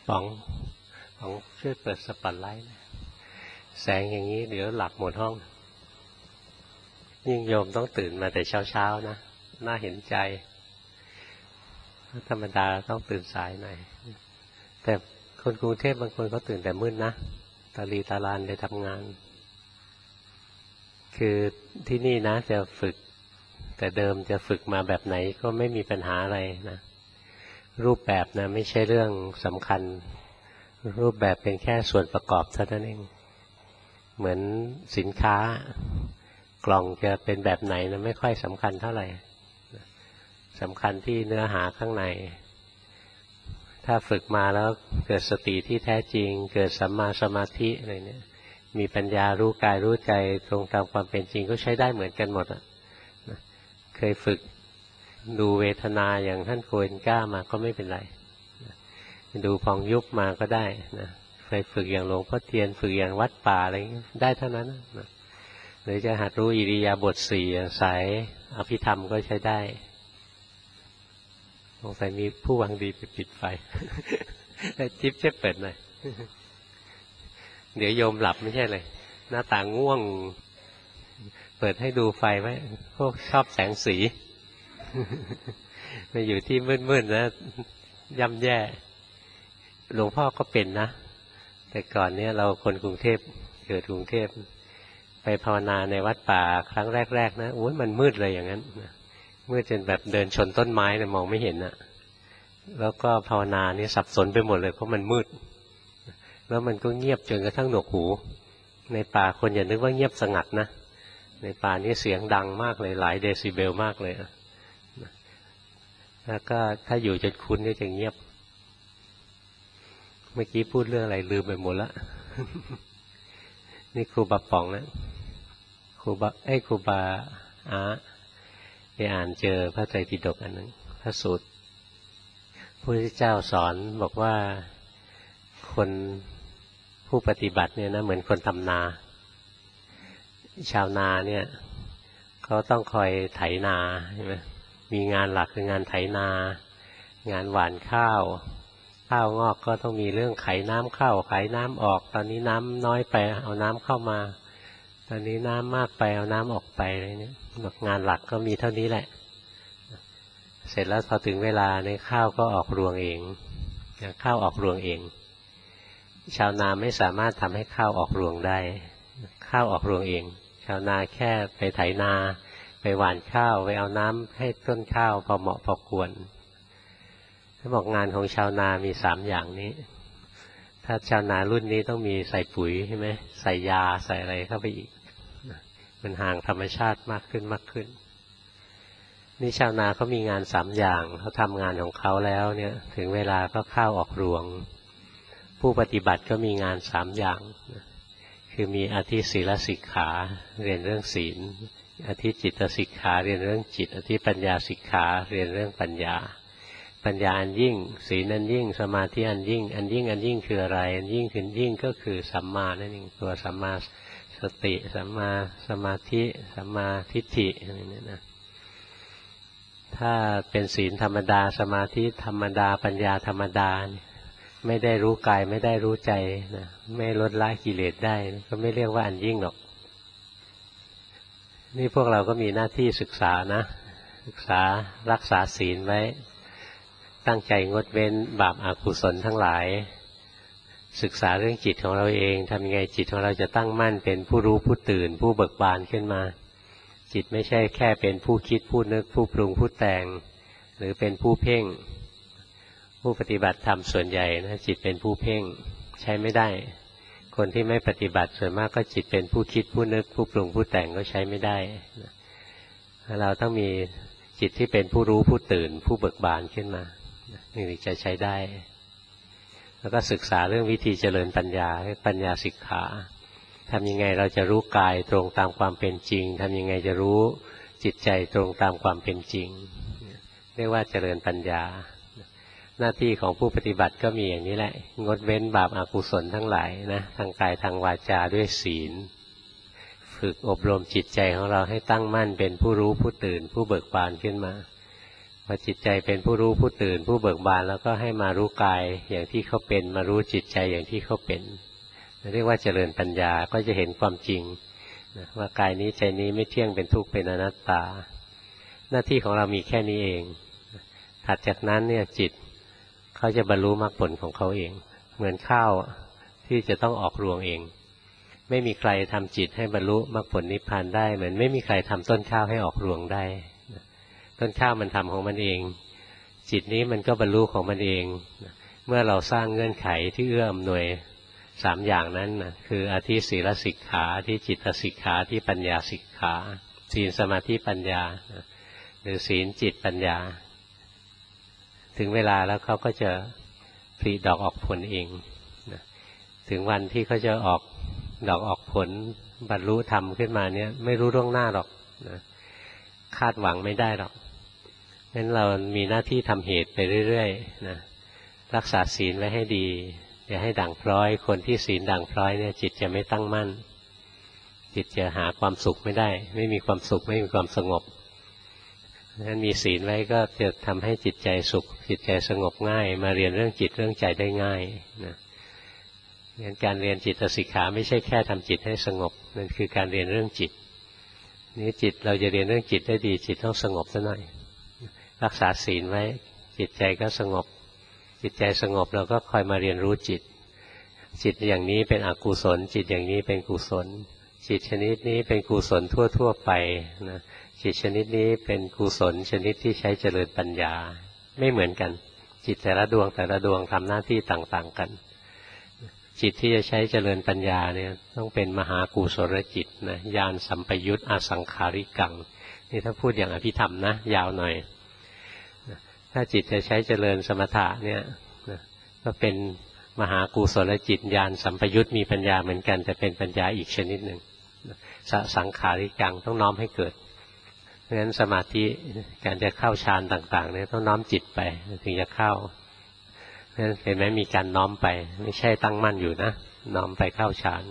ป๋องช่วยเปิดสปอตไลท์แสงอย่างนี้เดี๋ยวหลับหมดห้องยิ่งโยมต้องตื่นมาแต่เช้านะน่าเห็นใจธรรมดาต้องตื่นสายหน่อยแต่คนกรุงเทพบางคนเขาตื่นแต่มืดนะตาลีตาลานไปทำงานคือที่นี่นะจะฝึกแต่เดิมจะฝึกมาแบบไหนก็ไม่มีปัญหาอะไรนะรูปแบบนะไม่ใช่เรื่องสำคัญรูปแบบเป็นแค่ส่วนประกอบเท่านั้นเองเหมือนสินค้ากล่องจะเป็นแบบไหนนะไม่ค่อยสำคัญเท่าไหร่สำคัญที่เนื้อหาข้างในถ้าฝึกมาแล้วเกิดสติที่แท้จริงเกิดสัมมาสมาธิอะไรเนี่ยมีปัญญารู้กายรู้ใจตรงตามความเป็นจริงก็ใช้ได้เหมือนกันหมดอ่ะเคยฝึกดูเวทนาอย่างท่านโกเอนก้ามาก็ไม่เป็นไรดูพองยุบมาก็ได้นะเคยฝึกอย่างหลวงพ่อเทียนฝึกอย่างวัดป่าอะไรได้เท่านั้นนะหรือจะหัดรู้อิริยาบถสี่สายอภิธรรมก็ใช้ได้สงสัยมีผู้หวังดีไปปิดไฟ จิ๊บเจ๊เปิดหน่อยเดี๋ยวโยมหลับไม่ใช่เลยหน้าต่างง่วงเปิดให้ดูไฟไว้พวกชอบแสงสีมาอยู่ที่มืดๆนะย่ำแย่หลวงพ่อก็เป็นนะแต่ก่อนเนี้ยเราคนกรุงเทพเกิดกรุงเทพไปภาวนาในวัดป่าครั้งแรกๆนะโอ้ยมันมืดเลยอย่างนั้นมืดจนแบบเดินชนต้นไม้เนี่ยมองไม่เห็นนะแล้วก็ภาวนานี่สับสนไปหมดเลยเพราะมันมืดแล้วมันก็เงียบจนกระทั่งหนวกหูในป่าคนอย่านึกว่าเงียบสงัดนะในป่านี้เสียงดังมากเลยหลายเดซิเบลมากเลยแล้วก็ถ้าอยู่จนคุ้นก็จะเงียบเมื่อกี้พูดเรื่องอะไรลืมไปหมดละ นี่ครูบาป๋องนะครูบาไปอ่านเจอพระไตรปิฎกอันนึงพระสูตรพระพุทธเจ้าสอนบอกว่าคนผู้ปฏิบัติเนี่ยนะเหมือนคนทำนาชาวนาเนี่ยเขาต้องคอยไถนาใช่ไหมมีงานหลักคืองานไถนางานหว่านข้าวงอกก็ต้องมีเรื่องไขน้ำเข้าไขน้ำออกตอนนี้น้ำน้อยไปเอาน้ำเข้ามาตอนนี้น้ำมากไปเอาน้ำออกไปอะไรเนี่ยงานหลักก็มีเท่านี้แหละเสร็จแล้วพอถึงเวลาในข้าวก็ออกรวงเองข้าวออกรวงเองชาวนาไม่สามารถทำให้ข้าวออกรวงได้ข้าวออกรวงเองชาวนาแค่ไปไถนาไปหว่านข้าวไปเอาน้ำให้ต้นข้าวพอเหมาะพอควรเขาบอกงานของชาวนามี3อย่างนี้ถ้าชาวนารุ่นนี้ต้องมีใส่ปุ๋ยใช่ไหมใส่ยาใส่อะไรเข้าไปอีกมันห่างธรรมชาติมากขึ้นนี่ชาวนาเขามีงาน3อย่างเขาทำงานของเขาแล้วเนี่ยถึงเวลาก็ข้าวออกรวงผู้ปฏิบัติก็มีงาน3อย่างคือมีอธิศีลสิกขาเรียนเรื่องศีลอธิจิตสิกขาเรียนเรื่องจิตอธิปัญญาสิกขาเรียนเรื่องปัญญาอันยิ่งศีลอันยิ่งสมาธิอันยิ่งคืออะไรอันยิ่งคือยิ่งก็คือสัมมานั่นเองตัวสัมมาสติสัมมาสมาธิสัมมาทิฏฐิอะไรเนี่ยนะถ้าเป็นศีลธรรมดาสมาธิธรรมดาปัญญาธรรมดาไม่ได้รู้กายไม่ได้รู้ใจนะไม่ลดละกิเลสได้ก็ไม่เรียกว่าอันยิ่งหรอกนี่พวกเราก็มีหน้าที่ศึกษานะศึกษารักษาศีลไว้ตั้งใจงดเว้นบาปอกุศลทั้งหลายศึกษาเรื่องจิตของเราเองทำยังไงจิตของเราจะตั้งมั่นเป็นผู้รู้ผู้ตื่นผู้เบิกบานขึ้นมาจิตไม่ใช่แค่เป็นผู้คิดผู้นึกผู้ปรุงผู้แต่งหรือเป็นผู้เพ่งผู้ปฏิบัติธรรมส่วนใหญ่นะจิตเป็นผู้เพ่งใช้ไม่ได้คนที่ไม่ปฏิบัติส่วนมากก็จิตเป็นผู้คิดผู้นึกผู้ปรุงผู้แต่งก็ใช้ไม่ได้เราต้องมีจิตที่เป็นผู้รู้ผู้ตื่นผู้เบิกบานขึ้นมานี่จะใช้ได้แล้วก็ศึกษาเรื่องวิธีเจริญปัญญาปัญญาสิกขาทำยังไงเราจะรู้กายตรงตามความเป็นจริงทำยังไงจะรู้จิตใจตรงตามความเป็นจริงเรียกว่าเจริญปัญญาหน้าที่ของผู้ปฏิบัติก็มีอย่างนี้แหละงดเว้นบาปอกุศลทั้งหลายนะทางกายทางวาจาด้วยศีลฝึกอบรมจิตใจของเราให้ตั้งมั่นเป็นผู้รู้ผู้ตื่นผู้เบิกบานขึ้นมาพอจิตใจเป็นผู้รู้ผู้ตื่นผู้เบิกบานแล้วก็ให้มารู้กายอย่างที่เขาเป็นมารู้จิตใจอย่างที่เขาเป็นเรียกว่าเจริญปัญญาก็จะเห็นความจริงว่ากายนี้ใจนี้ไม่เที่ยงเป็นทุกข์เป็นอนัตตาหน้าที่ของเรามีแค่นี้เองถัดจากนั้นเนี่ยจิตเขาจะบรรลุมรรคผลของเขาเองเหมือนข้าวที่จะต้องออกรวงเองไม่มีใครทำจิตให้บรรลุมรรคผลนิพพานได้เหมือนไม่มีใครทำต้นข้าวให้ออกรวงได้ต้นข้าวมันทำของมันเองจิตนี้มันก็บรรลุของมันเองเมื่อเราสร้างเงื่อนไขที่เอื้ออำนวย3อย่างนั้นคืออธิศีลสิกขาที่จิตสิกขาที่ปัญญาสิกขาศีลสมาธิปัญญาหรือศีลจิตปัญญาถึงเวลาแล้วเขาก็จะผลิดอกออกผลเองถึงวันที่เขาจะออกดอกออกผลบรรลุธรรมขึ้นมาเนี่ยไม่รู้ล่วงหน้าหรอกคาดหวังไม่ได้หรอกงั้นเรามีหน้าที่ทำเหตุไปเรื่อยๆนะรักษาศีลไว้ให้ดีอย่าให้ด่างพร้อยคนที่ศีลด่างพร้อยเนี่ยจิตจะไม่ตั้งมั่นจิตจะหาความสุขไม่ได้ไม่มีความสุขไม่มีความสงบงั้นมีศีลไว้ก็จะทำให้จิตใจสุขจิตใจสงบง่ายมาเรียนเรื่องจิตเรื่องใจได้ง่ายนะงั้นการเรียนจิตสิกขาไม่ใช่แค่ทำจิตให้สงบนั่นคือการเรียนเรื่องจิตนี้จิตเราจะเรียนเรื่องจิตได้ดีจิตต้องสงบซะหน่อยรักษาศีลไว้จิตใจก็สงบจิตใจสงบเราก็คอยมาเรียนรู้จิตจิตอย่างนี้เป็นอกุศลจิตอย่างนี้เป็นกุศลจิตชนิดนี้เป็นกุศลทั่วๆไปนะจิตชนิดนี้เป็นกุศลชนิดที่ใช้เจริญปัญญาไม่เหมือนกันจิตแต่ละดวงทำหน้าที่ต่างๆกันจิตที่จะใช้เจริญปัญญาเนี่ยต้องเป็นมหากุศลจิตนะญาณสัมปยุตอสังขาริกังนี่ถ้าพูดอย่างอภิธรรมนะยาวหน่อยถ้าจิตจะใช้เจริญสมถะเนี่ยก็เป็นมหากุศลจิตญาณสัมปยุตมีปัญญาเหมือนกันแต่เป็นปัญญาอีกชนิดหนึ่งสังขาริกังต้องน้อมให้เกิดเพราะฉะนั้นสมาธิการจะเข้าฌานต่างๆเนี่ยต้องน้อมจิตไปถึงจะเข้าเห็นไหมมีการน้อมไปไม่ใช่ตั้งมั่นอยู่นะน้อมไปเข้าฌาน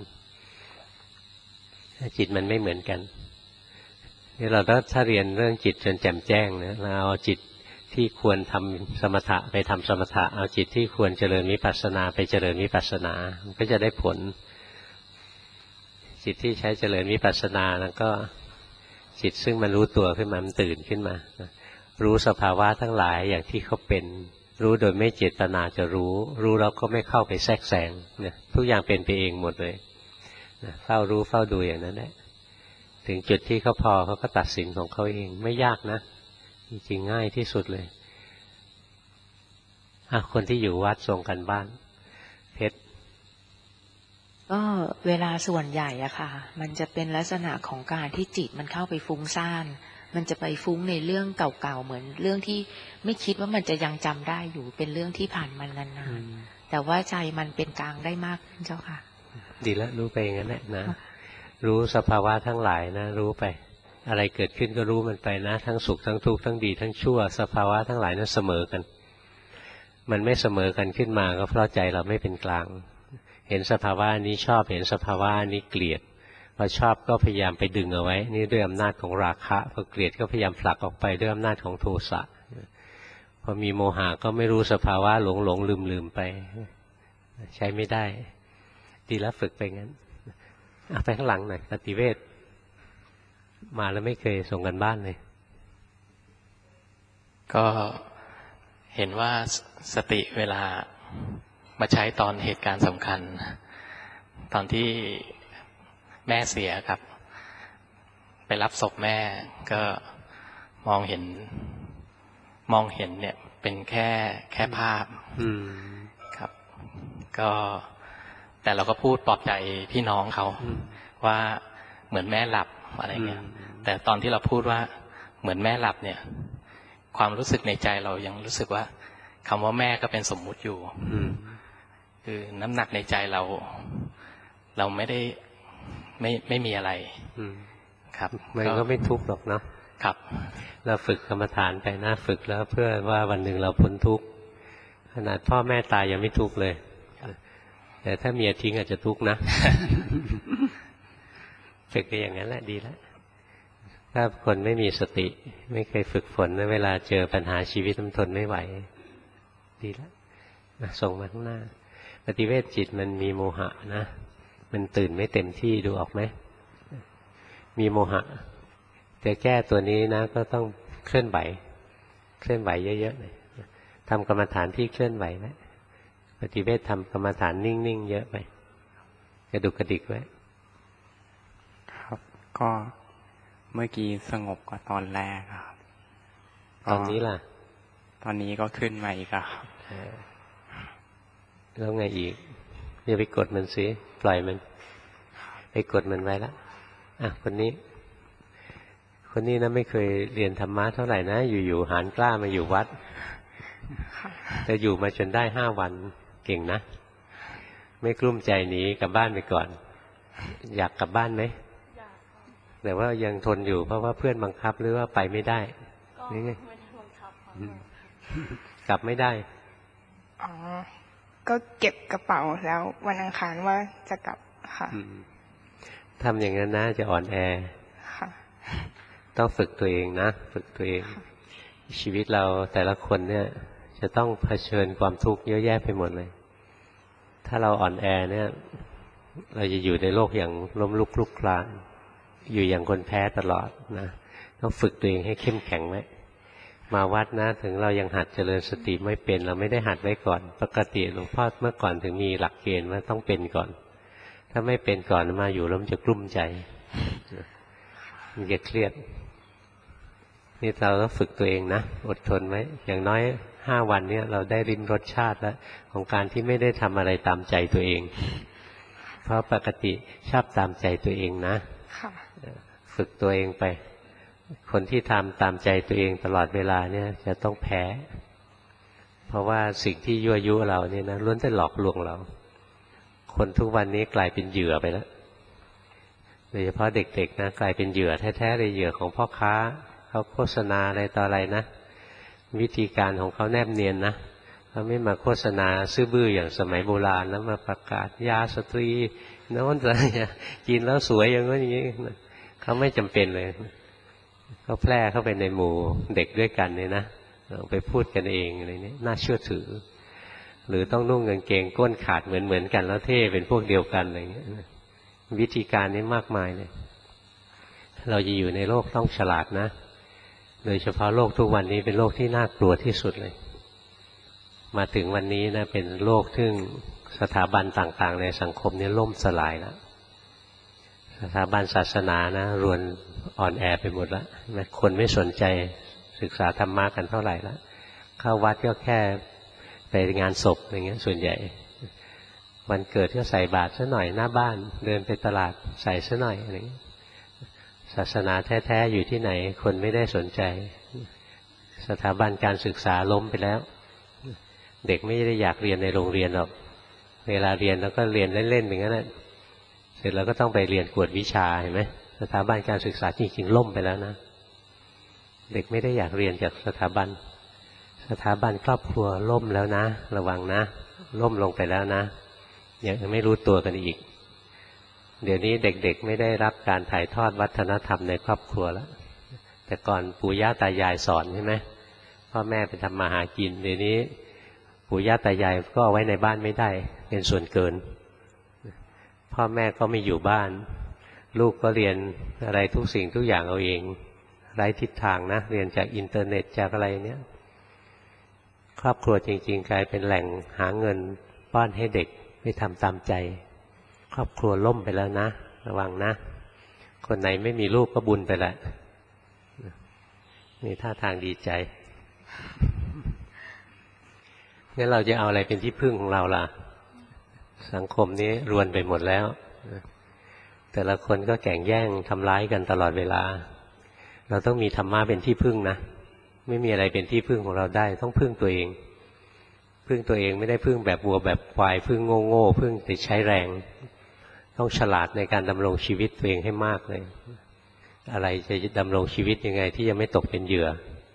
จิตมันไม่เหมือนกันนี่เราถ้าเรียนเรื่องจิตจนแจ่มแจ้งนะเราเอาจิตที่ควรทำสมถะไปทำสมถะเอาจิตที่ควรเจริญวิปัสสนาไปเจริญวิปัสสนาก็จะได้ผลจิตที่ใช้เจริญวิปัสสนาแล้วก็จิตซึ่งมันรู้ตัวขึ้นมามันตื่นขึ้นมารู้สภาวะทั้งหลายอย่างที่เขาเป็นรู้โดยไม่เจตนาจะรู้แล้วก็ไม่เข้าไปแทรกแซงเนี่ยทุกอย่างเป็นไปเองหมดเลยเฝ้ารู้เฝ้าดูอย่างนั้นแหละถึงจุดที่เขาพอเขาก็ตัดสินของเขาเองไม่ยากนะจริงๆง่ายที่สุดเลยคนที่อยู่วัดส่งกันบ้านเพชรก็เวลาส่วนใหญ่อะค่ะมันจะเป็นลักษณะของการที่จิตมันเข้าไปฟุ้งซ่านมันจะไปฟุ้งในเรื่องเก่าๆเหมือนเรื่องที่ไม่คิดว่ามันจะยังจำได้อยู่เป็นเรื่องที่ผ่านมานานๆแต่ว่าใจมันเป็นกลางได้มากขึ้นเจ้าค่ะดีแล้วรู้ไปอย่างนั้นแหละนะรู้สภาวะทั้งหลายนะรู้ไปอะไรเกิดขึ้นก็รู้มันไปนะทั้งสุขทั้งทุกข์ทั้งดีทั้งชั่วสภาวะทั้งหลายนั้นเสมอกันมันไม่เสมอกันขึ้นมาก็เพราะใจเราไม่เป็นกลางเห็นสภาวะนี้ชอบเห็นสภาวะนี้เกลียดพอชอบก็พยายามไปดึงเอาไว้นี่ด้วยอำนาจของราคะพอเกลียดก็พยายามผลักออกไปด้วยอำนาจของโทสะพอมีโมหะก็ไม่รู้สภาวะหลงลืมไปใช้ไม่ได้ดีแล้วฝึกไปงั้นไปข้างหลังหน่อยปฏิเวทมาแล้วไม่เคยส่งกันบ้านเลยก็เห็นว่าสติเวลามาใช้ตอนเหตุการณ์สำคัญตอนที่แม่เสียครับไปรับศพแม่ก็มองเห็นเนี่ยเป็นแค่ภาพครับก็แต่เราก็พูดปลอบใจพี่น้องเขาว่าเหมือนแม่หลับอะไรเงี้ยแต่ตอนที่เราพูดว่าเหมือนแม่หลับเนี่ยความรู้สึกในใจเรายังรู้สึกว่าคำว่าแม่ก็เป็นสมมุติอยู่คือน้ำหนักในใจเราไม่ได้ไม่มีอะไรครับมันก็ไม่ทุกข์หรอกเนาะครับเราฝึกกรรมฐานไปนะฝึกแล้วเพื่อว่าวันหนึ่งเราพ้นทุกข์ขนาดพ่อแม่ตายยังไม่ทุกข์เลยแต่ถ้าเมียทิ้งอาจจะทุกข์นะฝึกไปอย่างนั้นแหละดีแล้วถ้าคนไม่มีสติไม่เคยฝึกฝนเวลาเจอปัญหาชีวิตมันทนไม่ไหวดีแล้วส่งมาข้างหน้าปฏิเวทจิตมันมีโมหะนะมันตื่นไม่เต็มที่ดูออกไหมมีโมหะจะแก้ตัวนี้นะก็ต้องเคลื่อนไหวเยอะๆเลยทำกรรมฐานที่เคลื่อนไหวไว้ปฏิเวททำกรรมฐานนิ่งๆเยอะไปกระดุกกระดิกไว้ครับก็เมื่อกี้สงบกว่าตอนแรกครับตอนนี้ล่ะตอนนี้ก็ขึ้นมาอีกครับแล้วไงอีกอย่าไปกดมันสิปล่อยมันไปกดมันไว้ละคนนี้นะไม่เคยเรียนธรรมะเท่าไหร่นะอยู่ๆหานกล้ามาอยู่วัดแต่อยู่มาจนได้5 วันเก่งนะไม่กลุ้มใจหนีกลับบ้านไปก่อนอยากกลับบ้านไหมอยากแต่ว่ายังทนอยู่เพราะว่าเพื่อนบังคับหรือว่าไปไม่ได้นี่ไงกลับไม่ได้ก็เก็บกระเป๋าแล้ววันอังคารว่าจะกลับค่ะทำอย่างนั้นนะจะอ่อนแอค่ะต้องฝึกตัวเองนะฝึกตัวเองชีวิตเราแต่ละคนเนี่ยจะต้องเผชิญความทุกข์เยอะแยะไปหมดเลยถ้าเราอ่อนแอเนี่ยเราจะอยู่ในโลกอย่างล้มลุกคลุกคลานอยู่อย่างคนแพ้ตลอดนะต้องฝึกตัวเองให้เข้มแข็งไว้มาวัดนะถึงเรายังหัดเจริญสติไม่เป็นเราไม่ได้หัดไว้ก่อนปกติหลวงพ่อเมื่อก่อนถึงมีหลักเกณฑ์ว่าต้องเป็นก่อนถ้าไม่เป็นก่อนมาอยู่แล้วมันจะกลุ้มใจมันจะเครียดนี่เราต้องฝึกตัวเองนะอดทนไว้อย่างน้อย5 วันนี้เราได้ริมรสชาติแล้วของการที่ไม่ได้ทำอะไรตามใจตัวเองเพราะปกติชอบตามใจตัวเองนะฝึกตัวเองไปคนที่ทำตามใจตัวเองตลอดเวลาเนี่ยจะต้องแพ้เพราะว่าสิ่งที่ยั่วยุเราเนี่ยนะล้วนแต่หลอกลวงเราคนทุกวันนี้กลายเป็นเหยื่อไปแล้วโดยเฉพาะเด็กๆนะกลายเป็นเหยื่อแท้ๆเลยเหยื่อของพ่อค้าเขาโฆษณาอะไรต่ออะไรนะวิธีการของเขาแนบเนียนนะเขาไม่มาโฆษณาซื่อบื้ออย่างสมัยโบราณแล้วมาประกาศยาสตรีโน้นอะไรกินแล้วสวยอย่างนี้เขาไม่จำเป็นเลยเขาแพร่เข้าไปในหมู่เด็กด้วยกันเนี่ยนะไปพูดกันเองอะไรนี้น่าเชื่อถือหรือต้องนุ่งกางเกงก้นขาดเหมือนกันแล้วเท่เป็นพวกเดียวกันอะไรเงี้ยวิธีการนี้มากมายเลยเราจะอยู่ในโลกต้องฉลาดนะโดยเฉพาะโลกทุกวันนี้เป็นโลกที่น่ากลัวที่สุดเลยมาถึงวันนี้นะเป็นโลกซึ่งสถาบันต่างๆในสังคมนี้ล่มสลายแล้วสถาบันศาสนานะรวนอ่อนแอไปหมดแล้วคนไม่สนใจศึกษาธรรมะกันเท่าไหร่แล้วเข้าวัดก็แค่ไปงานศพอย่างเงี้ยส่วนใหญ่วันเกิดก็ใส่บาตรซะหน่อยหน้าบ้านเดินไปตลาดใส่ซะหน่อยอะไรเงี้ยศาสนาแท้ๆอยู่ที่ไหนคนไม่ได้สนใจสถาบันการศึกษาล้มไปแล้วเด็กไม่ได้อยากเรียนในโรงเรียนหรอกเวลาเรียนแล้วก็เรียนเล่นๆอย่างนั้นแหละเสร็จแล้วก็ต้องไปเรียนกวดวิชาเห็นไหมสถาบันการศึกษาจริงๆล่มไปแล้วนะเด็กไม่ได้อยากเรียนจากสถาบันครอบครัวล่มแล้วนะระวังนะล่มลงไปแล้วนะยังไม่รู้ตัวกันอีกเดี๋ยวนี้เด็กๆไม่ได้รับการถ่ายทอดวัฒนธรรมในครอบครัวแล้วแต่ก่อนปู่ย่าตายายสอนใช่ไหมพ่อแม่ไปทำมาหากินเดี๋ยวนี้ปู่ย่าตายายก็เอาไว้ในบ้านไม่ได้เป็นส่วนเกินพ่อแม่ก็ไม่อยู่บ้านลูกก็เรียนอะไรทุกสิ่งทุกอย่างเอาเองไร้ทิศทางนะเรียนจากอินเทอร์เน็ตจากอะไรเนี้ยครอบครัวจริงๆกลายเป็นแหล่งหาเงินป้อนให้เด็กไปทำตามใจครอบครัวล่มไปแล้วนะระวังนะคนไหนไม่มีลูกก็บุญไปแล้วนี่ท่าทางดีใจงั้นเราจะเอาอะไรเป็นที่พึ่งของเราล่ะสังคมนี้รวนไปหมดแล้วแต่ละคนก็แข่งแย่งทำร้ายกันตลอดเวลาเราต้องมีธรรมะเป็นที่พึ่งนะไม่มีอะไรเป็นที่พึ่งของเราได้ต้องพึ่งตัวเองพึ่งตัวเองไม่ได้พึ่งแบบวัวแบบควายพึ่งโง่ๆพึ่งแต่ใช้แรงต้องฉลาดในการดำรงชีวิตตัวเองให้มากเลยอะไรจะดำรงชีวิตยังไงที่จะไม่ตกเป็นเหยื่อ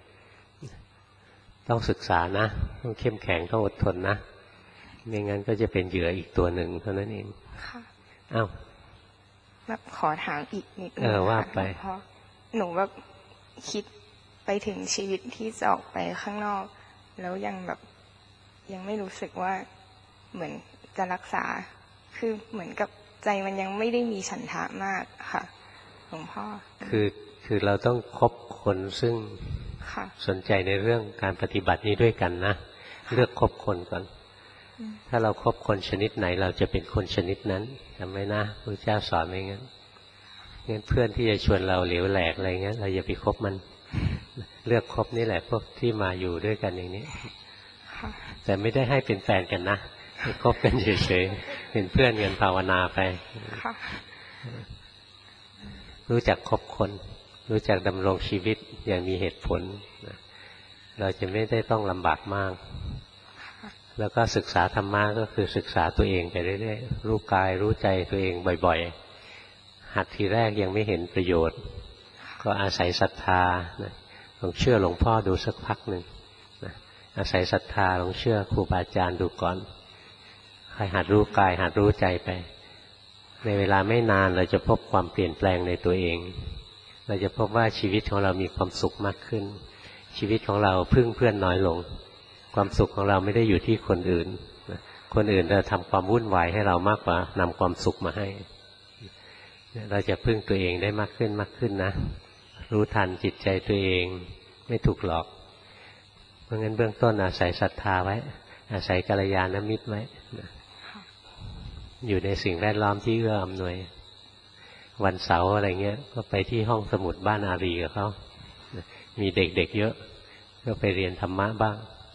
ต้องศึกษานะต้องเข้มแข็งต้องอดทนนะไม่งั้นก็จะเป็นเหยื่ออีกตัวหนึ่งเท่านั้นเองค่ะอ้าวแบบขอถามอีกนิดนึงว่าไปหนูแบบคิดไปถึงชีวิตที่จะออกไปข้างนอกแล้วยังไม่รู้สึกว่าเหมือนจะรักษาคือเหมือนกับใจมันยังไม่ได้มีฉันทะมากค่ะหลวงพ่อคือเราต้องคบคนซึ่งสนใจในเรื่องการปฏิบัตินี้ด้วยกันนะเลือกคบคนก่อนถ้าเราคบคนชนิดไหนเราจะเป็นคนชนิดนั้นจำไว้นะพระเจ้าสอนไว้งั้นเพื่อนที่จะชวนเราเหลวแหลกอะไรเงี้ยเราอย่าไปคบมันเลือกคบนี่แหละพวกที่มาอยู่ด้วยกันอย่างนี้แต่ไม่ได้ให้เป็นแฟนกันนะคบกันเฉยๆเป็นเพื่อนกันภาวนาไปรู้จักคบคนรู้จักดำรงชีวิตอย่างมีเหตุผลเราจะไม่ได้ต้องลำบากมากแล้วก็ศึกษาธรรมะก็คือศึกษาตัวเองไปเรื่อยๆรู้กายรู้ใจตัวเองบ่อยๆหัดทีแรกยังไม่เห็นประโยชน์ก็อาศัยศรัทธาลองเชื่อหลวงพ่อดูสักพักหนึ่งอาศัยศรัทธาลองเชื่อครูบาอาจารย์ดูก่อนให้หัดรู้กายหัดรู้ใจไปในเวลาไม่นานเราจะพบความเปลี่ยนแปลงในตัวเองเราจะพบว่าชีวิตของเรามีความสุขมากขึ้นชีวิตของเราพึ่งเพื่อนน้อยลงความสุขของเราไม่ได้อยู่ที่คนอื่นคนอื่นจะทำความวุ่นวายให้เรามากกว่านำความสุขมาให้เราจะพึ่งตัวเองได้มากขึ้นนะรู้ทันจิตใจตัวเองไม่ถูกหลอกเพราะงั้นเบื้องต้นอาศัยศรัทธาไว้อาศัยกัลยาณมิตรไว้อยู่ในสิ่งแวดล้อมที่เอื้ออำนวยวันเสาร์อะไรเงี้ยก็ไปที่ห้องสมุดบ้านอารีกับเขามีเด็กๆเยอะก็ไปเรียนธรรมะบ้าง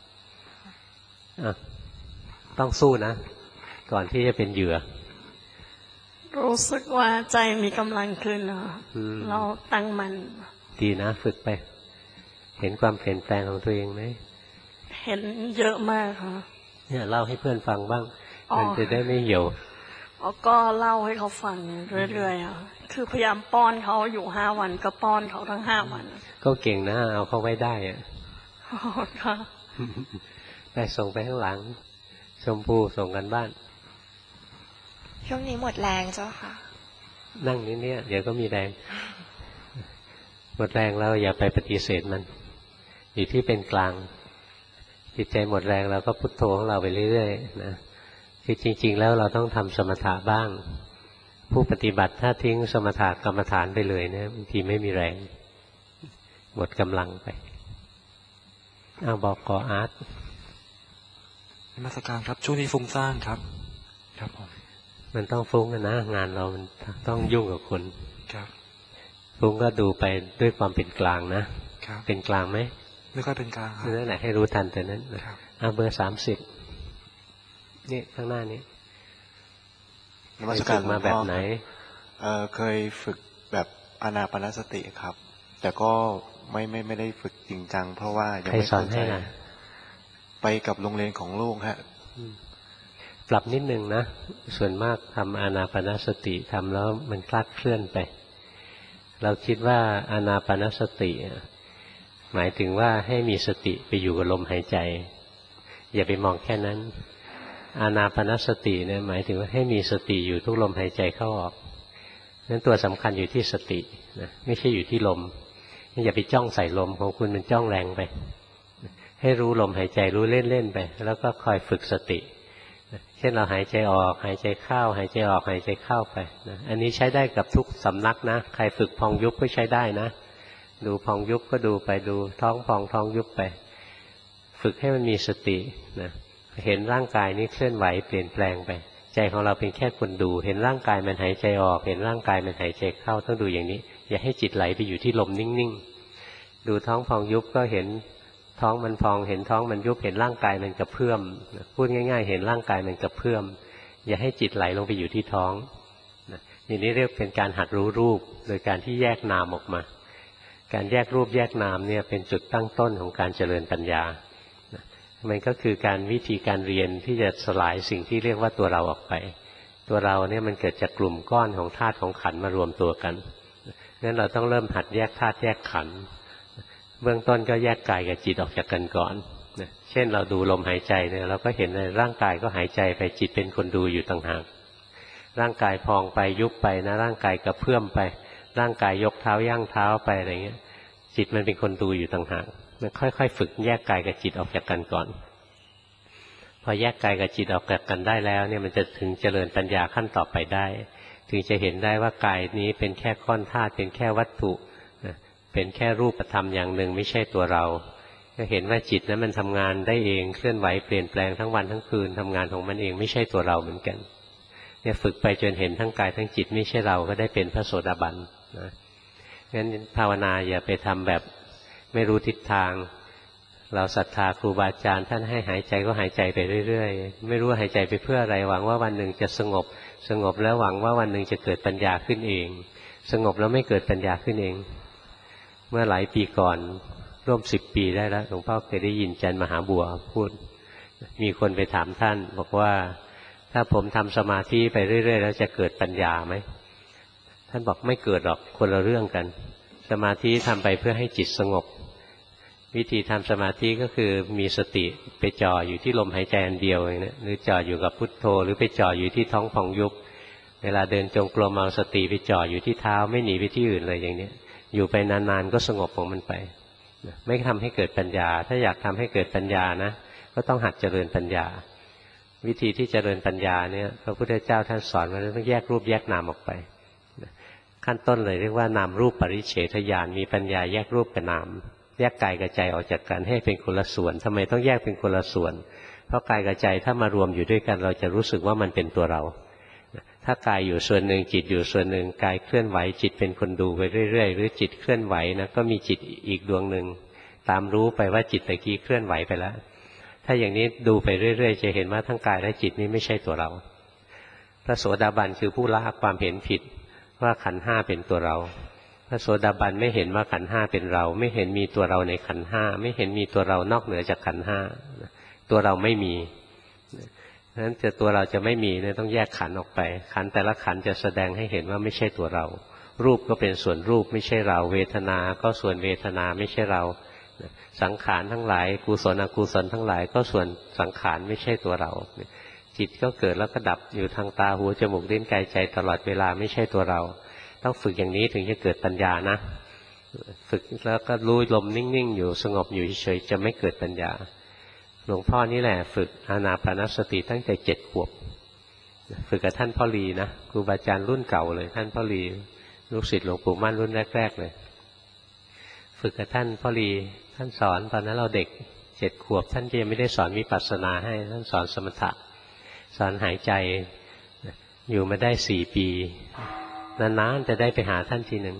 ต้องสู้นะก่อนที่จะเป็นเหยื่อรู้สึกว่าใจมีกำลังขึ้นเราตั้งมันดีนะฝึกไปเห็นความเปลี่ยนแปลงของตัวเองไหมเห็นเยอะมากค่ะเนี่ยเล่าให้เพื่อนฟังบ้างมันจะได้ไม่เหี่ยวก็เล่าให้เขาฟังเรื่อยๆค่ะคือพยายามป้อนเขาอยู่5 วันก็ป้อนเขาทั้ง5 วันก็เก่งนะเอาเขาไว้ได้อะค่ะไปส่งไปข้างหลังชมพูส่งกันบ้านช่วงนี้หมดแรงเจ้าค่ะนั่งนิดเนี้ยเดี๋ยวก็มีแรงหมดแรงแล้วอย่าไปปฏิเสธมันอยู่ที่เป็นกลางจิตใจหมดแรงเราก็พุทโธของเราไปเรื่อยๆนะคือจริงๆแล้วเราต้องทำสมถะบ้างผู้ปฏิบัติถ้าทิ้งสมถะกรรมฐานไปเลยเนี่ยบางทีไม่มีแรงหมดกำลังไปบอกขออาร์ตนมัสการครับช่วงนี้ฟุ้งซ่านครับครับผมมันต้องฟุ้งนะงานเรามันต้องยุ่งกับคนครับฟุ้งก็ดูไปด้วยความเป็นกลางนะครับเป็นกลางไหมไม่ค่อยเป็นกลางครับนั่นแหละให้รู้ทันแต่นั้นเบอร์30นี่ข้างหน้านี้นมัสการมาแบบไหนเคยฝึกแบบอานาปานสติครับแต่ก็ไม่ได้ฝึกจริงจังเพราะว่ายังไม่เข้าใจไปกับโรงเรียนของลูกฮะปรับนิดนึงนะส่วนมากทำอานาปานสติทำแล้วมันคลาดเคลื่อนไปเราคิดว่าอานาปานสติหมายถึงว่าให้มีสติไปอยู่กับลมหายใจอย่าไปมองแค่นั้นอานาปานสติเนี่ยหมายถึงว่าให้มีสติอยู่ทุกลมหายใจเข้าออกนั้นตัวสำคัญอยู่ที่สตินะไม่ใช่อยู่ที่ลมอย่าไปจ้องใส่ลมของคุณมันจ้องแรงไปให้รู้ลมหายใจรู้เล่นๆไปแล้วก็คอยฝึกสติเช่นเราหายใจออกหายใจเข้าหายใจออกหายใจเข้าไปนะอันนี้ใช้ได้กับทุกสำนักนะใครฝึกพองยุบก็ใช้ได้นะดูพองยุบก็ดูไปดูท้องพองท้องยุบไปฝึกให้มันมีสตินะเห็นร่างกายนี้เคลื่อนไหวเปลี่ยนแปลงไปใจของเราเป็นแค่คนดูเห็นร่างกายมันหายใจออกเห็นร่างกายมันหายใจเข้าต้องดูอย่างนี้อย่าให้จิตไหลไปอยู่ที่ลมนิ่งๆดูท้องพองยุบก็เห็นท้องมันพองเห็นท้องมันยุบเห็นร่างกายมันกระเพื่อมพูดง่ายๆเห็นร่างกายมันกระเพื่อมอย่าให้จิตไหลลงไปอยู่ที่ท้องอย่างนี้เรียกเป็นการหัดรู้รูปโดยการที่แยกนามออกมาการแยกรูปแยกนามเนี่ยเป็นจุดตั้งต้นของการเจริญปัญญามันก็คือการวิธีการเรียนที่จะสลายสิ่งที่เรียกว่าตัวเราออกไปตัวเราเนี่ยมันเกิดจากกลุ่มก้อนของธาตุของขันธ์มารวมตัวกันงั้นเราต้องเริ่มหัดแยกธาตุแยกขันธ์เบื้องต้นก็แยกกายกับจิตออกจากกันก่อนเช่นเราดูลมหายใจเนี่ยเราก็เห็นในร่างกายก็หายใจไปจิตเป็นคนดูอยู่ต่างหากร่างกายพองไปยุบไปนะร่างกายกระเพื่อมไปร่างกายยกเท้าย่างเท้าไปอะไรเงี้ยจิตมันเป็นคนดูอยู่ต่างหากมันค่อยๆฝึกแยกกายกับจิตออกจากกันก่อนพอแยกกายกับจิตออกจากกันได้แล้วเนี่ยมันจะถึงเจริญปัญญาขั้นต่อไปได้ถึงจะเห็นได้ว่ากายนี้เป็นแค่ก้อนธาตุเป็นแค่วัตถุเป็นแค่รูปธรรมอย่างหนึ่งไม่ใช่ตัวเราก็เห็นว่าจิตนั้นมันทำงานได้เองเคลื่อนไหวเปลี่ยนแปลงทั้งวันทั้งคืนทำงานของมันเองไม่ใช่ตัวเราเหมือนกันเนี่ยฝึกไปจนเห็นทั้งกายทั้งจิตไม่ใช่เราก็ได้เป็นพระโสดาบันนะงั้นภาวนาอย่าไปทำแบบไม่รู้ทิศทางเราศรัทธาครูบาอาจารย์ท่านให้หายใจก็หายใจไปเรื่อยๆไม่รู้หายใจไปเพื่ออะไรหวังว่าวันหนึ่งจะสงบแล้วหวังว่าวันหนึ่งจะเกิดปัญญาขึ้นเองสงบแล้วไม่เกิดปัญญาขึ้นเองเมื่อหลายปีก่อนร่วม10 ปีได้แล้วหลวงพ่อเคยได้ยินอาจารย์มหาบัวพูดมีคนไปถามท่านบอกว่าถ้าผมทำสมาธิไปเรื่อยๆแล้วจะเกิดปัญญาไหมท่านบอกไม่เกิดหรอกคนละเรื่องกันสมาธิทำไปเพื่อให้จิตสงบวิธีทำสมาธิก็คือมีสติไปจ่ออยู่ที่ลมหายใจอันเดียวอย่างนี้หรือจ่ออยู่กับพุทโธหรือไปจ่ออยู่ที่ท้องพองยุบเวลาเดินจงกรมเอาสติไปจ่ออยู่ที่เท้าไม่หนีไปที่อื่นเลยอย่างนี้อยู่ไปนานๆก็สงบของมันไปไม่ทำให้เกิดปัญญาถ้าอยากทำให้เกิดปัญญานะก็ต้องหัดเจริญปัญญาวิธีที่เจริญปัญญาเนี่ยพระพุทธเจ้าท่านสอนว่าต้องแยกรูปแยกนามออกไปขั้นต้นเลยเรียกว่านามรูปปริเฉทญาณมีปัญญาแยกรูปกับนามแยกกายกับใจออกจากกันให้เป็นคนละส่วนทำไมต้องแยกเป็นคนละส่วนเพราะกายกับใจถ้ามารวมอยู่ด้วยกันเราจะรู้สึกว่ามันเป็นตัวเราถ้ากายอยู่ส่วนหนึ่งจิตอยู่ส่วนหนึ่งกายเคลื่อนไหวจิตเป็นคนดูไปเรื่อยๆหรือจิตเคลื่อนไหวนะก็มีจิตอีกดวงหนึ่งตามรู้ไปว่าจิตตะกี้เคลื่อนไหวไปแล้วถ้าอย่างนี้ดูไปเรื่อยๆจะเห็นว่าทั้งกายและจิตนี้ไม่ใช่ตัวเราพระโสดาบันคือผู้ละความเห็นผิดว่าขันธ์ห้าเป็นตัวเราพระโสดาบันไม่เห็นว่าขันธ์ห้าเป็นเราไม่เห็นมีตัวเราในขันธ์ห้าไม่เห็นมีตัวเรานอกเหนือจากขันธ์ห้าตัวเราไม่มีเพราะฉะนั้นตัวเราจะไม่มีเนี่ยต้องแยกขันธ์ออกไปขันธ์แต่ละขันธ์จะแสดงให้เห็นว่าไม่ใช่ตัวเรารูปก็เป็นส่วนรูปไม่ใช่เราเวทนาก็ส่วนเวทนาไม่ใช่เราสังขารทั้งหลายกุศลอกุศลทั้งหลายก็ส่วนสังขารไม่ใช่ตัวเราจิตก็เกิดแล้วก็ดับอยู่ทางตาหูจมูกลิ้นกายใจตลอดเวลาไม่ใช่ตัวเราต้องฝึกอย่างนี้ถึงจะเกิดปัญญานะฝึกแล้วก็รู้ลมนิ่งๆอยู่สงบอยู่เฉยๆจะไม่เกิดปัญญาหลวงพ่อนี่แหละฝึกอานาปานสติตั้งแต่7 ขวบฝึกกับท่านพ่อลีนะครูบาอาจารย์รุ่นเก่าเลยท่านพ่อลีลูกศิษย์หลวงปู่มั่นรุ่นแรกๆเลยฝึกกับท่านพ่อลีท่านสอนตอนนั้นเราเด็ก7 ขวบท่านยังไม่ได้สอนวิปัสสนาให้ท่านสอนสมถะสอนหายใจอยู่มาได้4 ปีนานๆจะได้ไปหาท่านทีหนึ่ง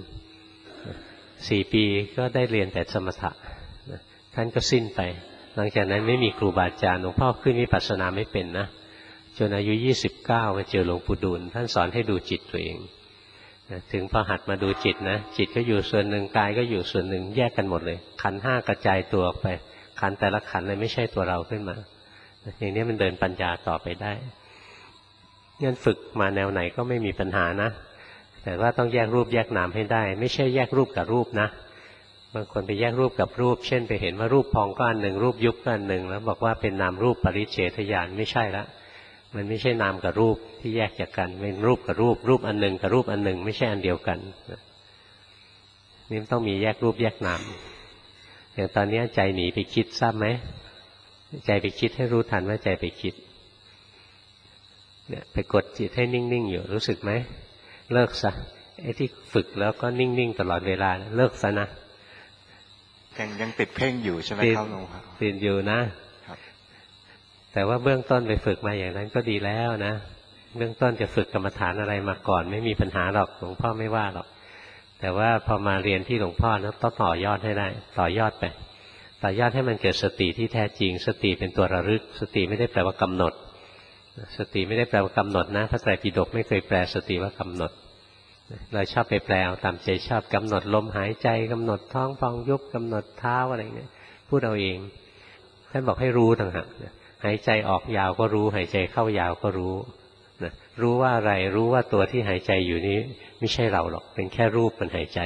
4 ปีก็ได้เรียนแต่สมถะท่านก็สิ้นไปหลังจากนั้นไม่มีครูบาอาจารย์หลวงพ่อขึ้นวิปัสสนาไม่เป็นนะจนอายุ29มาเจอหลวงปู่ดูลท่านสอนให้ดูจิตตัวเองถึงพอหัดมาดูจิตนะจิตก็อยู่ส่วนหนึ่งกายก็อยู่ส่วนหนึ่งแยกกันหมดเลยขันธ์5กระจายตัวออกไปขันธ์แต่ละขันธ์เลยไม่ใช่ตัวเราขึ้นมาอย่างนี้มันเดินปัญญาต่อไปได้งั้นฝึกมาแนวไหนก็ไม่มีปัญหานะแต่ว่าต้องแยกรูปแยกนามให้ได้ไม่ใช่แยกรูปกับรูปนะบางคนไปแยกรูปกับรูปเช่นไปเห็นว่ารูปพองก็อันหนึ่งรูปยุบก็อันหนึ่งแล้วบอกว่าเป็นนามรูปปริเฉทญาณไม่ใช่ละมันไม่ใช่นามกับรูปที่แยกจากกันเป็นรูปกับรูปรูปอันหนึ่งกับรูปอันหนึ่งไม่ใช่อันเดียวกันนี่ต้องมีแยกรูปแยกนามอย่างตอนนี้ใจหนีไปคิดทราบไหมใจไปคิดให้รู้ทันว่าใจไปคิดเนี่ยไปกดจิตให้นิ่งๆอยู่รู้สึกไหมเลิกซะไอ้ที่ฝึกแล้วก็นิ่งๆตลอดเวลาเลิกซะนะยังติดเพ่งอยู่ใช่ไหมครับหลวงพ่อติดอยู่นะครับแต่ว่าเบื้องต้นไปฝึกมาอย่างนั้นก็ดีแล้วนะเบื้องต้นจะฝึกกรรมฐานอะไรมาก่อนไม่มีปัญหาหรอกหลวงพ่อไม่ว่าหรอกแต่ว่าพอมาเรียนที่หลวงพ่อนะต้องต่อยอดให้ได้ต่อยอดไปต่อยอดให้มันเกิดสติที่แท้จริงสติเป็นตัวระลึกสติไม่ได้แปลว่ากำหนดสติไม่ได้แปลว่ากำหนดนะพระไตรปิฎกไม่เคยแปลสติว่ากำหนดเราชอบไปแปลเอาตามใจชอบกำหนดลมหายใจกำหนดท้องพองยุบกำหนดเท้าอะไรเงี้ยพูดเอาเองท่านบอกให้รู้ต่างหากหายใจออกยาวก็รู้หายใจเข้ายาวก็รู้รู้ว่าอะไรรู้ว่าตัวที่หายใจอยู่นี้ไม่ใช่เราหรอกเป็นแค่รูปมันหายใจ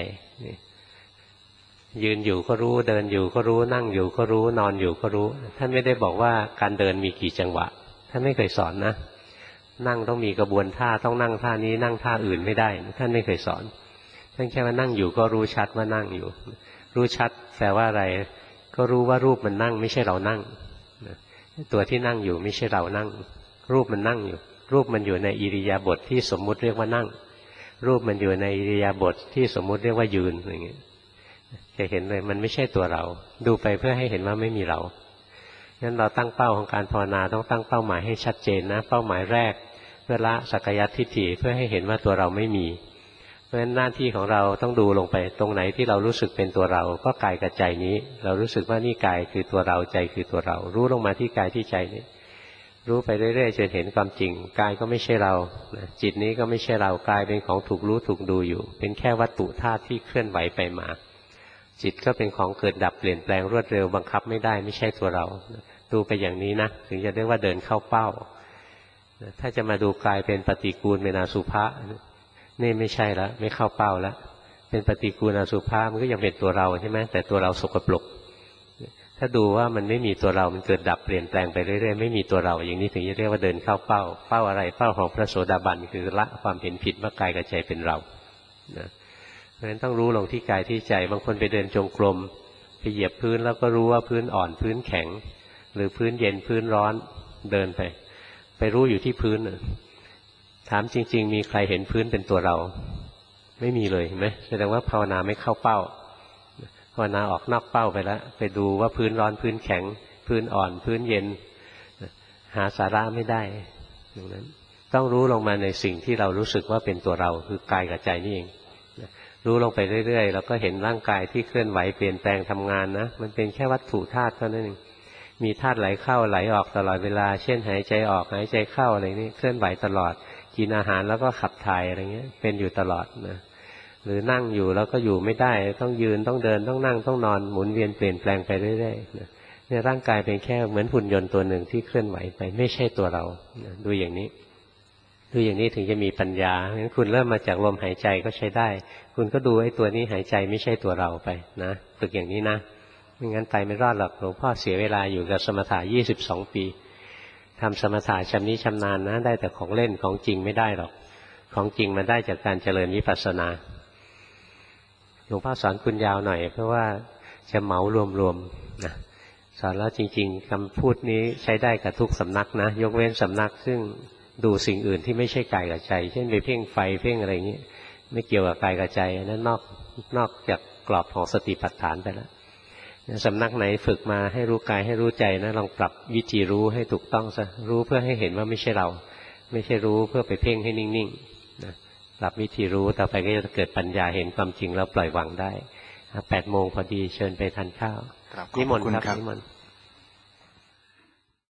ยืนอยู่ก็รู้เดินอยู่ก็รู้นั่งอยู่ก็รู้นอนอยู่ก็รู้ท่านไม่ได้บอกว่าการเดินมีกี่จังหวะท่านไม่เคยสอนนะนั่งต้องมีกระบวนท่าต้องนั่งท่านี้นั่งท่าอื่นไม่ได้ท่านไม่เคยสอนท่านแค่ว่านั่งอยู่ก็รู้ชัดว่านั่งอยู่รู้ชัดแปลว่าอะไรก็รู้ว่ารูปมันนั่งไม่ใช่เรานั่งตัวที่นั่งอยู่ไม่ใช่เรานั่งรูปมันนั่งอยู่รูปมันอยู่ในอิริยาบถที่สมมุติเรียกว่านั่งรูปมันอยู่ในอิริยาบถที่สมมุติเรียกว่ายืนอย่างเงี้ยจะเห็นเลยมันไม่ใช่ตัวเราดูไปเพื่อให้เห็นว่าไม่มีเรางั้นเราตั้งเป้าของการภาวนาต้องตั้งเป้าหมายให้ชัดเจนนะเป้าหมายแรกเพื่อละสักกายทิฏฐิเพื่อให้เห็นว่าตัวเราไม่มีเพราะฉะนั้นหน้าที่ของเราต้องดูลงไปตรงไหนที่เรารู้สึกเป็นตัวเราก็กายกับใจนี้เรารู้สึกว่านี่กายคือตัวเราใจคือตัวเรารู้ลงมาที่กายที่ใจนี้รู้ไปเรื่อยๆจนเห็นความจริงกายก็ไม่ใช่เราจิตนี้ก็ไม่ใช่เรากายเป็นของถูกรู้ถูกดูอยู่เป็นแค่วัตถุธาตุที่เคลื่อนไหวไปมาจิตก็เป็นของเกิดดับเปลี่ยนแปลงรวดเร็วบังคับไม่ได้ไม่ใช่ตัวเราดูไปอย่างนี้นะถึงจะเรียกว่าเดินเข้าเป้าถ้าจะมาดูกายเป็นปฏิกูลเป็นอสุภะนี่ไม่ใช่แล้วไม่เข้าเป้าแล้วเป็นปฏิกูลอสุภะมันก็ยังเป็นตัวเราใช่ไหมแต่ตัวเราสกปรกถ้าดูว่ามันไม่มีตัวเรามันเกิดดับเปลี่ยนแปลงไปเรื่อยๆไม่มีตัวเราอย่างนี้ถึงจะเรียกว่าเดินเข้าเป้าเป้าอะไรเป้าของพระโสดาบันคือละความเห็นผิดว่ากายกับใจเป็นเรานะเพราะฉะนั้นต้องรู้ลงที่กายที่ใจบางคนไปเดินจงกรมไปเหยียบพื้นแล้วก็รู้ว่าพื้นอ่อนพื้นแข็งหรือพื้นเย็นพื้นร้อนเดินไปรู้อยู่ที่พื้นถามจริงๆมีใครเห็นพื้นเป็นตัวเราไม่มีเลยเห็นไหมแสดงว่าภาวนาไม่เข้าเป้าภาวนาออกนอกเป้าไปแล้วไปดูว่าพื้นร้อนพื้นแข็งพื้นอ่อนพื้นเย็นหาสาระไม่ได้ดังนั้นต้องรู้ลงมาในสิ่งที่เรารู้สึกว่าเป็นตัวเราคือกายกับใจนี่เองรู้ลงไปเรื่อยๆแล้วก็เห็นร่างกายที่เคลื่อนไหวเปลี่ยนแปลงทำงานนะมันเป็นแค่วัตถุธาตุเท่านั้นเองมีธาตุไหลเข้าไหลออกตลอดเวลาเช่นหายใจออกหายใจเข้าอะไรนี่เคลื่อนไหวตลอดกินอาหารแล้วก็ขับถ่ายอะไรเงี้ยเป็นอยู่ตลอดนะหรือนั่งอยู่แล้วก็อยู่ไม่ได้ต้องยืนต้องเดินต้องนั่งต้องนอนหมุนเวียนเปลี่ยนแปลงไปเรื่อยๆนะเนี่ยร่างกายเป็นแค่เหมือนหุ่นยนต์ตัวหนึ่งที่เคลื่อนไหวไปไม่ใช่ตัวเรานะดูอย่างนี้ถึงจะมีปัญญางั้นคุณเริ่มมาจากลมหายใจก็ใช้ได้คุณก็ดูไอ้ตัวนี้หายใจไม่ใช่ตัวเราไปนะฝึกอย่างนี้นะไม่งั้นไปไม่รอดหรอกหลวงพ่อเสียเวลาอยู่กับสมถะ22 ปีทำสมถะชำนิชำนาญนะได้แต่ของเล่นของจริงไม่ได้หรอกของจริงมันได้จากการเจริญวิปัสสนาหลวงพ่อสอนคุณยาวหน่อยเพราะว่าจะเหมารวมๆนะสอนแล้วจริงๆคำพูดนี้ใช้ได้กับทุกสำนักนะยกเว้นสำนักซึ่งดูสิ่งอื่นที่ไม่ใช่กายกับใจเช่นไปเพ่งไฟเพ่งอะไรอย่างนี้ไม่เกี่ยวกับกายกับใจนั้นนอกจากกรอบของสติปัฏฐานไปแล้วสำนักไหนฝึกมาให้รู้กายให้รู้ใจนะลองปรับวิธีรู้ให้ถูกต้องซะรู้เพื่อให้เห็นว่าไม่ใช่เราไม่ใช่รู้เพื่อไปเพ่งให้นิ่งๆนะปรับวิธีรู้ต่อไปก็จะเกิดปัญญาเห็นความจริงแล้วปล่อยวางได้8 โมงพอดีเชิญไปทานข้าวนิมนต์ครับนิมนต์